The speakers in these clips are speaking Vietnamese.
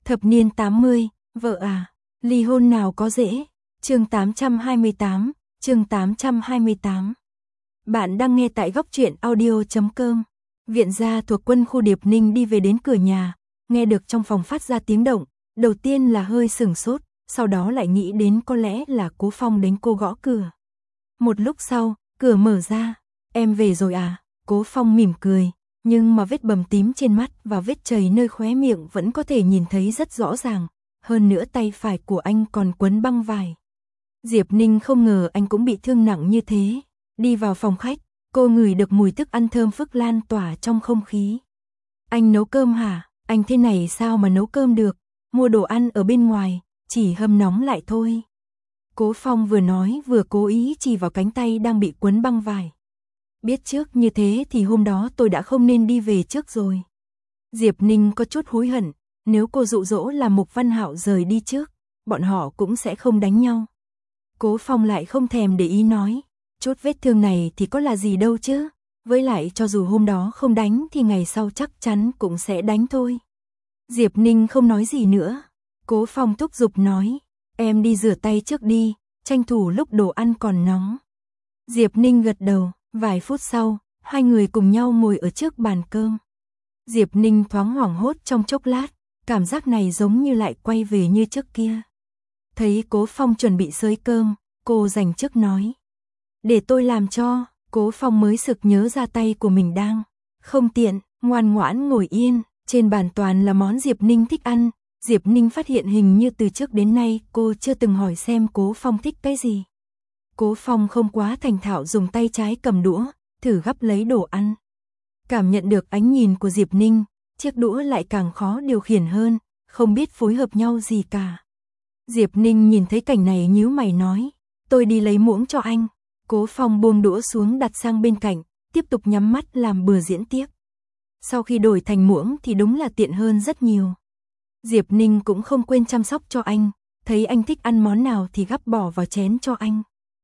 Thập niên 80, vợ à, ly hôn nào có dễ. Chương 828, chương 828. Bạn đang nghe tại góc truyện audio.com. Viện gia thuộc quân khu Điệp Ninh đi về đến cửa nhà, nghe được trong phòng phát ra tiếng động, đầu tiên là hơi sửng sốt, sau đó lại nghĩ đến có lẽ là Cố Phong đến cô gõ cửa. Một lúc sau, cửa mở ra, em về rồi à? Cố Phong mỉm cười, nhưng mà vết bầm tím trên mắt và vết chảy nơi khóe miệng vẫn có thể nhìn thấy rất rõ ràng, hơn nữa tay phải của anh còn quấn băng vải. Diệp Ninh không ngờ anh cũng bị thương nặng như thế. Đi vào phòng khách, cô ngửi được mùi thức ăn thơm phức lan tỏa trong không khí. Anh nấu cơm hả? Anh thế này sao mà nấu cơm được? Mua đồ ăn ở bên ngoài, chỉ hâm nóng lại thôi. Cố Phong vừa nói vừa cố ý chỉ vào cánh tay đang bị quấn băng vải. Biết trước như thế thì hôm đó tôi đã không nên đi về trước rồi. Diệp Ninh có chút hối hận, nếu cô dụ dỗ là Mục Văn Hạo rời đi trước, bọn họ cũng sẽ không đánh nhau. Cố Phong lại không thèm để ý nói, chút vết thương này thì có là gì đâu chứ, với lại cho dù hôm đó không đánh thì ngày sau chắc chắn cũng sẽ đánh thôi. Diệp Ninh không nói gì nữa. Cố Phong thúc giục nói, em đi rửa tay trước đi, tranh thủ lúc đồ ăn còn nóng. Diệp Ninh gật đầu, vài phút sau, hai người cùng nhau ngồi ở trước bàn cơm. Diệp Ninh thoáng hoảng hốt trong chốc lát, cảm giác này giống như lại quay về như trước kia. Thấy Cố Phong chuẩn bị xới cơm, cô dành trước nói, để tôi làm cho. Cố Phong mới sực nhớ ra tay của mình đang không tiện, ngoan ngoãn ngồi yên, trên bàn toàn là món Diệp Ninh thích ăn. Diệp Ninh phát hiện hình như từ trước đến nay cô chưa từng hỏi xem Cố Phong thích cái gì. Cố Phong không quá thành thạo dùng tay trái cầm đũa, thử gắp lấy đồ ăn. Cảm nhận được ánh nhìn của Diệp Ninh, chiếc đũa lại càng khó điều khiển hơn, không biết phối hợp nhau gì cả. Diệp Ninh nhìn thấy cảnh này nhíu mày nói, tôi đi lấy muỗng cho anh. Cố Phong buông đũa xuống đặt sang bên cạnh, tiếp tục nhắm mắt làm bừa diễn tiếp. Sau khi đổi thành muỗng thì đúng là tiện hơn rất nhiều. Diệp Ninh cũng không quên chăm sóc cho anh, thấy anh thích ăn món nào thì gắp bỏ vào chén cho anh.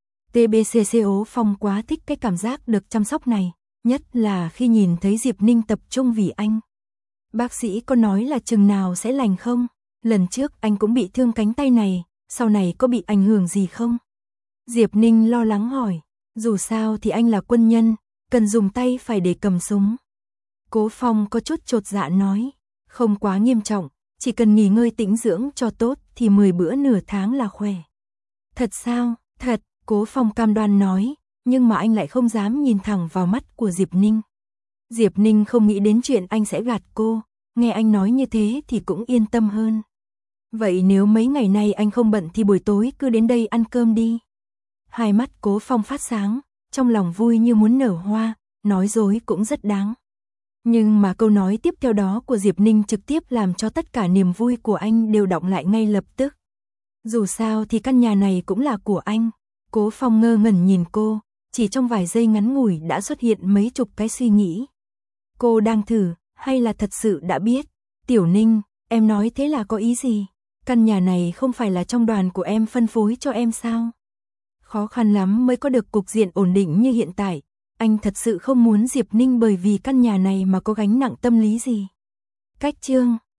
TBCCO Phong quá thích cái cảm giác được chăm sóc này, nhất là khi nhìn thấy Diệp Ninh tập trung vì anh. Bác sĩ có nói là chừng nào sẽ lành không? Lần trước anh cũng bị thương cánh tay này, sau này có bị ảnh hưởng gì không? Diệp Ninh lo lắng hỏi, dù sao thì anh là quân nhân, cần dùng tay phải để cầm súng. Cố Phong có chút chột dạ nói, không quá nghiêm trọng, chỉ cần nghỉ ngơi tĩnh dưỡng cho tốt thì 10 bữa nửa tháng là khỏe. Thật sao? Thật, Cố Phong cam đoan nói, nhưng mà anh lại không dám nhìn thẳng vào mắt của Diệp Ninh. Diệp Ninh không nghĩ đến chuyện anh sẽ gạt cô, nghe anh nói như thế thì cũng yên tâm hơn. Vậy nếu mấy ngày nay anh không bận thì buổi tối cứ đến đây ăn cơm đi. Hai mắt Cố Phong phát sáng, trong lòng vui như muốn nở hoa, nói dối cũng rất đáng. Nhưng mà câu nói tiếp theo đó của Diệp Ninh trực tiếp làm cho tất cả niềm vui của anh đều đọng lại ngay lập tức. Dù sao thì căn nhà này cũng là của anh. Cố Phong ngơ ngẩn nhìn cô, chỉ trong vài giây ngắn ngủi đã xuất hiện mấy chục cái suy nghĩ. Cô đang thử, hay là thật sự đã biết? Tiểu Ninh, em nói thế là có ý gì? Căn nhà này không phải là trong đoàn của em phân phối cho em sao? Khó khăn lắm mới có được cục diện ổn định như hiện tại. Anh thật sự không muốn Diệp Ninh bởi vì căn nhà này mà có gánh nặng tâm lý gì. Cách chương